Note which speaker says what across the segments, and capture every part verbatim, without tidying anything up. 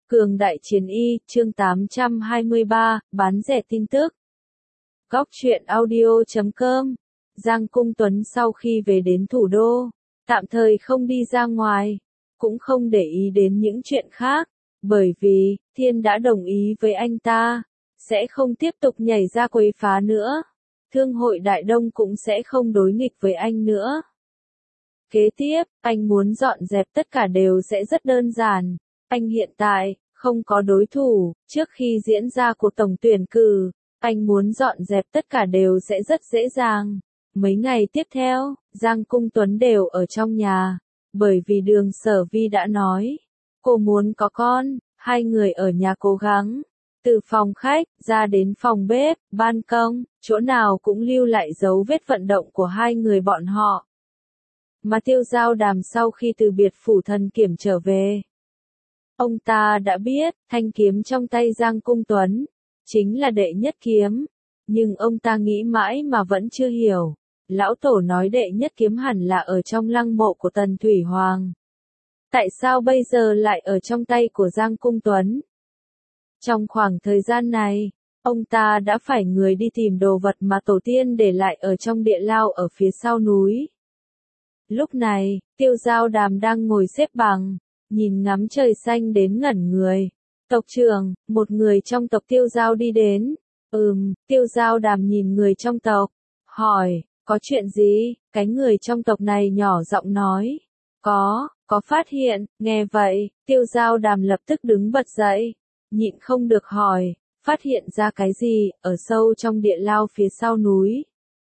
Speaker 1: Cường đại chiến y, chương tám trăm hai mươi ba, bán rẻ tin tức. Góc truyện audio chấm com. Giang Cung Tuấn sau khi về đến thủ đô, tạm thời không đi ra ngoài, cũng không để ý đến những chuyện khác, bởi vì, Thiên đã đồng ý với anh ta, sẽ không tiếp tục nhảy ra quấy phá nữa. Thương hội Đại Đông cũng sẽ không đối nghịch với anh nữa. Kế tiếp, anh muốn dọn dẹp tất cả đều sẽ rất đơn giản. Anh hiện tại, không có đối thủ, trước khi diễn ra cuộc tổng tuyển cử, anh muốn dọn dẹp tất cả đều sẽ rất dễ dàng. Mấy ngày tiếp theo, Giang Cung Tuấn đều ở trong nhà, bởi vì Đường Sở Vi đã nói, cô muốn có con, hai người ở nhà cố gắng. Từ phòng khách, ra đến phòng bếp, ban công, chỗ nào cũng lưu lại dấu vết vận động của hai người bọn họ. Mà Tiêu Giao Đàm sau khi từ biệt phủ thần kiểm trở về, ông ta đã biết, thanh kiếm trong tay Giang Cung Tuấn, chính là đệ nhất kiếm. Nhưng ông ta nghĩ mãi mà vẫn chưa hiểu. Lão Tổ nói đệ nhất kiếm hẳn là ở trong lăng mộ của Tần Thủy Hoàng. Tại sao bây giờ lại ở trong tay của Giang Cung Tuấn? Trong khoảng thời gian này, ông ta đã phải người đi tìm đồ vật mà tổ tiên để lại ở trong địa lao ở phía sau núi. Lúc này, Tiêu Giao Đàm đang ngồi xếp bằng, nhìn ngắm trời xanh đến ngẩn người. Tộc trưởng, một người trong tộc Tiêu Giao đi đến. Ừm, Tiêu Giao Đàm nhìn người trong tộc, hỏi, có chuyện gì? Cái người trong tộc này nhỏ giọng nói, có, có phát hiện. Nghe vậy, Tiêu Giao Đàm lập tức đứng bật dậy, nhịn không được hỏi, phát hiện ra cái gì, ở sâu trong địa lao phía sau núi.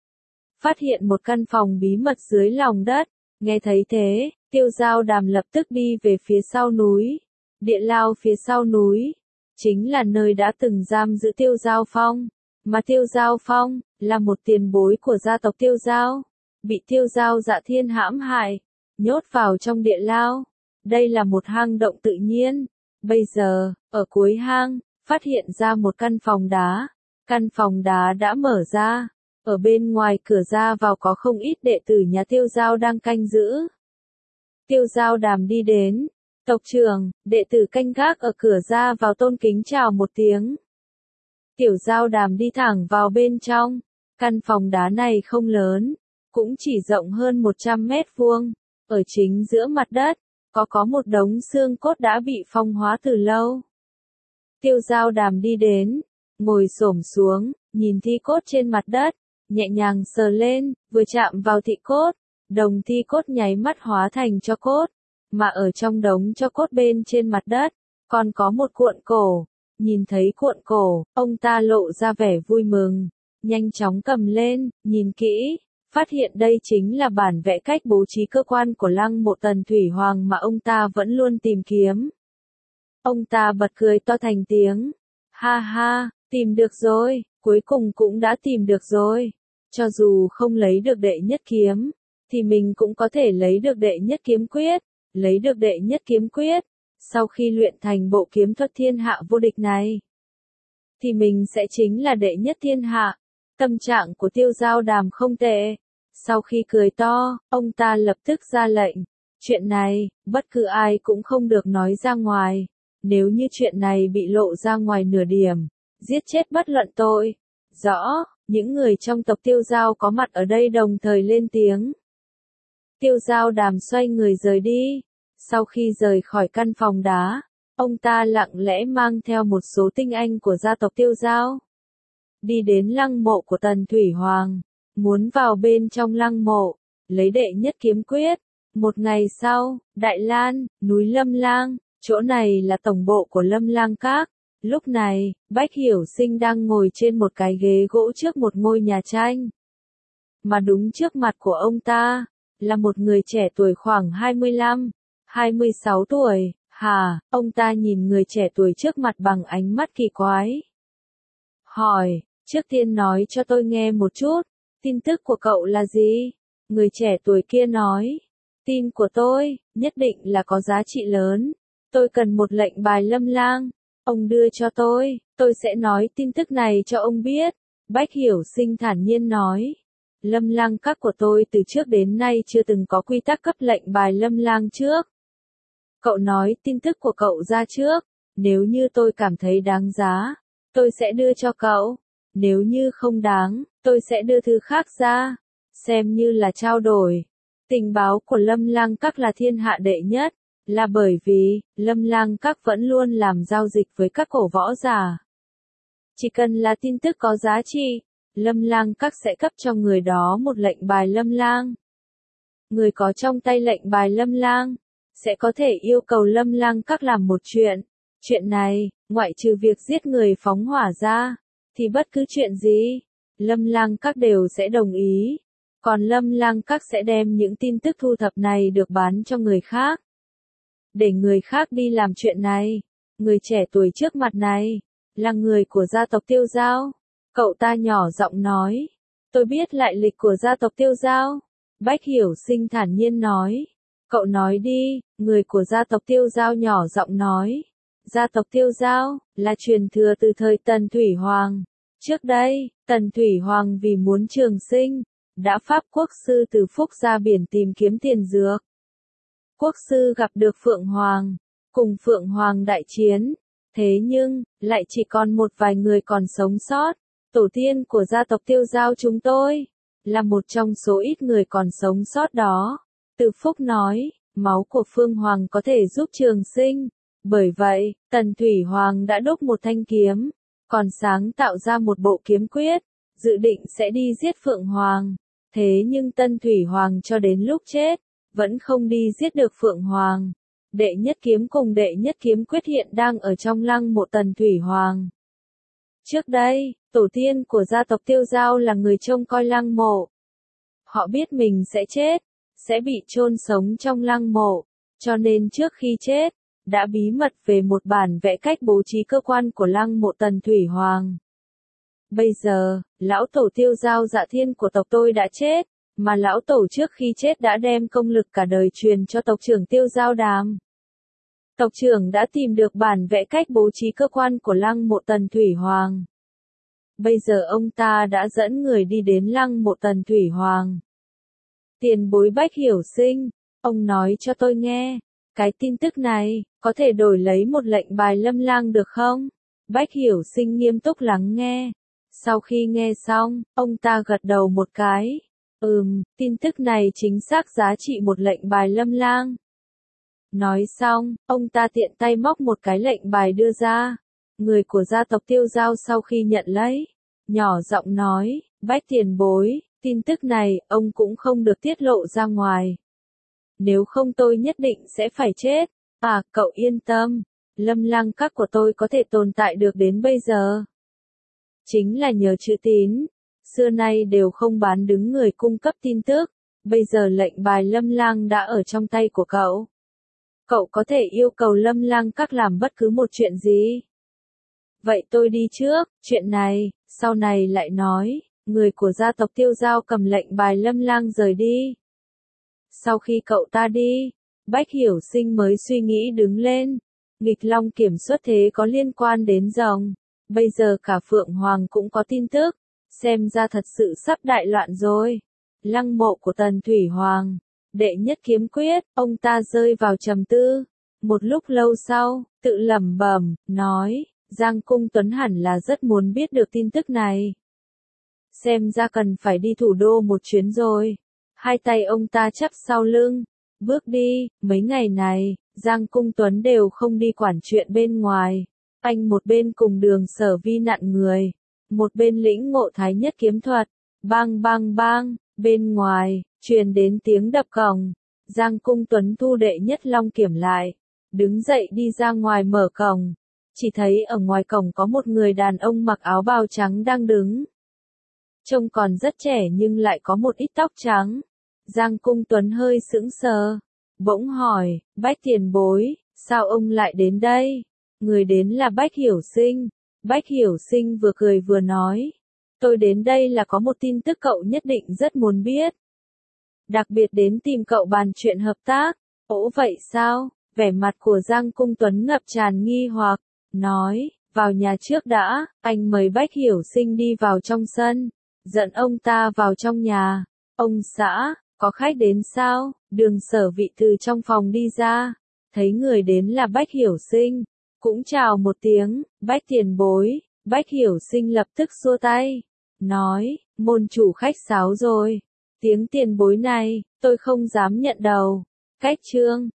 Speaker 1: Phát hiện một căn phòng bí mật dưới lòng đất. Nghe thấy thế, Tiêu Giao Đàm lập tức đi về phía sau núi. Địa lao phía sau núi, chính là nơi đã từng giam giữ Tiêu Giao Phong. Mà Tiêu Giao Phong, là một tiền bối của gia tộc Tiêu Giao, bị Tiêu Giao Dạ Thiên hãm hại, nhốt vào trong địa lao. Đây là một hang động tự nhiên. Bây giờ, ở cuối hang, phát hiện ra một căn phòng đá. Căn phòng đá đã mở ra. Ở bên ngoài cửa ra vào có không ít đệ tử nhà Tiêu Giao đang canh giữ. Tiêu Giao Đàm đi đến. Tộc trưởng, đệ tử canh gác ở cửa ra vào tôn kính chào một tiếng. Tiểu Giao Đàm đi thẳng vào bên trong. Căn phòng đá này không lớn, cũng chỉ rộng hơn một trăm mét vuông. Ở chính giữa mặt đất, có có một đống xương cốt đã bị phong hóa từ lâu. Tiêu Giao Đàm đi đến, ngồi xổm xuống, nhìn thi cốt trên mặt đất, nhẹ nhàng sờ lên, vừa chạm vào thi cốt, đồng thi cốt nháy mắt hóa thành tro cốt. Mà ở trong đống tro cốt bên trên mặt đất, còn có một cuộn cổ. Nhìn thấy cuộn cổ, ông ta lộ ra vẻ vui mừng, nhanh chóng cầm lên, nhìn kỹ, phát hiện đây chính là bản vẽ cách bố trí cơ quan của lăng mộ Tần Thủy Hoàng mà ông ta vẫn luôn tìm kiếm. Ông ta bật cười to thành tiếng, ha ha, tìm được rồi, cuối cùng cũng đã tìm được rồi. Cho dù không lấy được đệ nhất kiếm, thì mình cũng có thể lấy được đệ nhất kiếm quyết. Lấy được đệ nhất kiếm quyết, sau khi luyện thành bộ kiếm thuật thiên hạ vô địch này, thì mình sẽ chính là đệ nhất thiên hạ. Tâm trạng của Tiêu Giao Đàm không tệ. Sau khi cười to, ông ta lập tức ra lệnh. Chuyện này, bất cứ ai cũng không được nói ra ngoài. Nếu như chuyện này bị lộ ra ngoài nửa điểm, giết chết bất luận tội. Rõ, những người trong tộc Tiêu Giao có mặt ở đây đồng thời lên tiếng. Tiêu Giao Đàm xoay người rời đi. Sau khi rời khỏi căn phòng đá, ông ta lặng lẽ mang theo một số tinh anh của gia tộc Tiêu Giao. Đi đến lăng mộ của Tần Thủy Hoàng, muốn vào bên trong lăng mộ, lấy đệ nhất kiếm quyết. Một ngày sau, Đại Lan, núi Lâm Lang, chỗ này là tổng bộ của Lâm Lang Các. Lúc này, Bách Hiểu Sinh đang ngồi trên một cái ghế gỗ trước một ngôi nhà tranh. Mà đúng trước mặt của ông ta, là một người trẻ tuổi khoảng hai mươi lăm, hai mươi sáu tuổi. Hà, ông ta nhìn người trẻ tuổi trước mặt bằng ánh mắt kỳ quái. Hỏi, trước tiên nói cho tôi nghe một chút, tin tức của cậu là gì? Người trẻ tuổi kia nói, tin của tôi, nhất định là có giá trị lớn. Tôi cần một lệnh bài Lâm Lang. Ông đưa cho tôi, tôi sẽ nói tin tức này cho ông biết. Bách Hiểu Sinh thản nhiên nói. Lâm Lang Các của tôi từ trước đến nay chưa từng có quy tắc cấp lệnh bài Lâm Lang trước. Cậu nói tin tức của cậu ra trước, Nếu như tôi cảm thấy đáng giá, tôi sẽ đưa cho cậu. Nếu như không đáng, tôi sẽ đưa thứ khác ra. Xem như là trao đổi. Tình báo của Lâm Lang Các là thiên hạ đệ nhất, là bởi vì, Lâm Lang Các vẫn luôn làm giao dịch với các cổ võ giả. Chỉ cần là tin tức có giá trị, Lâm Lang Các sẽ cấp cho người đó một lệnh bài Lâm Lang. Người có trong tay lệnh bài Lâm Lang, sẽ có thể yêu cầu Lâm Lang Các làm một chuyện. Chuyện này, ngoại trừ việc giết người phóng hỏa ra, thì bất cứ chuyện gì, Lâm Lang Các đều sẽ đồng ý. Còn Lâm Lang Các sẽ đem những tin tức thu thập này được bán cho người khác. Để người khác đi làm chuyện này. Người trẻ tuổi trước mặt này, là người của gia tộc Tiêu Giao. Cậu ta nhỏ giọng nói. Tôi biết lại lịch của gia tộc Tiêu Giao. Bách Hiểu Sinh thản nhiên nói. Cậu nói đi, người của gia tộc Tiêu Giao nhỏ giọng nói. Gia tộc Tiêu Giao, là truyền thừa từ thời Tần Thủy Hoàng. Trước đây, Tần Thủy Hoàng vì muốn trường sinh, đã pháp quốc sư từ Phúc ra biển tìm kiếm tiền dược. Quốc sư gặp được Phượng Hoàng, cùng Phượng Hoàng đại chiến. Thế nhưng, lại chỉ còn một vài người còn sống sót. Tổ tiên của gia tộc Tiêu Giao chúng tôi, là một trong số ít người còn sống sót đó. Từ Phúc nói, máu của Phương Hoàng có thể giúp trường sinh. Bởi vậy, Tần Thủy Hoàng đã đúc một thanh kiếm, còn sáng tạo ra một bộ kiếm quyết, dự định sẽ đi giết Phượng Hoàng. Thế nhưng Tần Thủy Hoàng cho đến lúc chết, vẫn không đi giết được Phượng Hoàng. Đệ nhất kiếm cùng đệ nhất kiếm quyết hiện đang ở trong lăng mộ Tần Thủy Hoàng. Trước đây, tổ tiên của gia tộc Tiêu Giao là người trông coi lăng mộ. Họ biết mình sẽ chết, sẽ bị chôn sống trong lăng mộ, cho nên trước khi chết, đã bí mật về một bản vẽ cách bố trí cơ quan của lăng mộ Tần Thủy Hoàng. Bây giờ, lão tổ Tiêu Giao Dạ Thiên của tộc tôi đã chết, mà lão tổ trước khi chết đã đem công lực cả đời truyền cho tộc trưởng Tiêu Giao Đàm. Tộc trưởng đã tìm được bản vẽ cách bố trí cơ quan của lăng mộ Tần Thủy Hoàng. Bây giờ ông ta đã dẫn người đi đến lăng mộ Tần Thủy Hoàng. Tiền bối Bách Hiểu Sinh, ông nói cho tôi nghe, cái tin tức này, có thể đổi lấy một lệnh bài Lâm Lang được không? Bách Hiểu Sinh nghiêm túc lắng nghe. Sau khi nghe xong, ông ta gật đầu một cái. Ừm, tin tức này chính xác giá trị một lệnh bài Lâm Lang. Nói xong, ông ta tiện tay móc một cái lệnh bài đưa ra. Người của gia tộc Tiêu Giao sau khi nhận lấy, nhỏ giọng nói, Bách tiền bối, tin tức này, ông cũng không được tiết lộ ra ngoài. Nếu không tôi nhất định sẽ phải chết. À, cậu yên tâm, Lâm Lang Các của tôi có thể tồn tại được đến bây giờ. Chính là nhờ chữ tín, xưa nay đều không bán đứng người cung cấp tin tức, bây giờ lệnh bài Lâm Lang đã ở trong tay của cậu. Cậu có thể yêu cầu Lâm Lang Các làm bất cứ một chuyện gì. Vậy tôi đi trước, chuyện này, sau này lại nói, người của gia tộc Tiêu Giao cầm lệnh bài Lâm Lang rời đi. Sau khi cậu ta đi, Bách Hiểu Sinh mới suy nghĩ đứng lên. Nghịch Long kiểm xuất thế có liên quan đến rồng. Bây giờ cả Phượng Hoàng cũng có tin tức. Xem ra thật sự sắp đại loạn rồi. Lăng mộ của Tần Thủy Hoàng. Đệ nhất kiếm quyết, ông ta rơi vào trầm tư. Một lúc lâu sau, tự lẩm bẩm, nói, Giang Cung Tuấn hẳn là rất muốn biết được tin tức này. Xem ra cần phải đi thủ đô một chuyến rồi. Hai tay ông ta chắp sau lưng, bước đi. Mấy ngày này, Giang Cung Tuấn đều không đi quản chuyện bên ngoài. Anh một bên cùng Đường Sở Vi nặn người, một bên lĩnh ngộ thái nhất kiếm thuật. Bang bang bang, bên ngoài, truyền đến tiếng đập cổng. Giang Cung Tuấn thu đệ nhất long kiểm lại, đứng dậy đi ra ngoài mở cổng. Chỉ thấy ở ngoài cổng có một người đàn ông mặc áo bào trắng đang đứng. Trông còn rất trẻ nhưng lại có một ít tóc trắng. Giang Cung Tuấn hơi sững sờ, bỗng hỏi, Bách tiền bối, sao ông lại đến đây? Người đến là Bách Hiểu Sinh. Bách Hiểu Sinh vừa cười vừa nói, tôi đến đây là có một tin tức cậu nhất định rất muốn biết. Đặc biệt đến tìm cậu bàn chuyện hợp tác. Ồ vậy sao? Vẻ mặt của Giang Cung Tuấn ngập tràn nghi hoặc, nói, vào nhà trước đã. Anh mời Bách Hiểu Sinh đi vào trong sân, dẫn ông ta vào trong nhà. Ông xã, có khách đến sao? Đường Sở Vi từ trong phòng đi ra, thấy người đến là Bách Hiểu Sinh, Cũng chào một tiếng, Bách tiền bối, Bách Hiểu Sinh lập tức xua tay, nói, môn chủ khách sáo rồi, tiếng tiền bối này, tôi không dám nhận đầu. Cách chương